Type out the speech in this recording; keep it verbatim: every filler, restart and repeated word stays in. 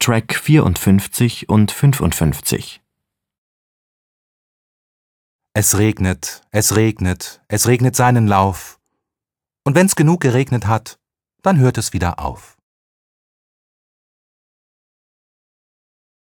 Track vierundfünfzig und fünfundfünfzig. Es regnet, es regnet, es regnet seinen Lauf. Und wenn's genug geregnet hat, dann hört es wieder auf.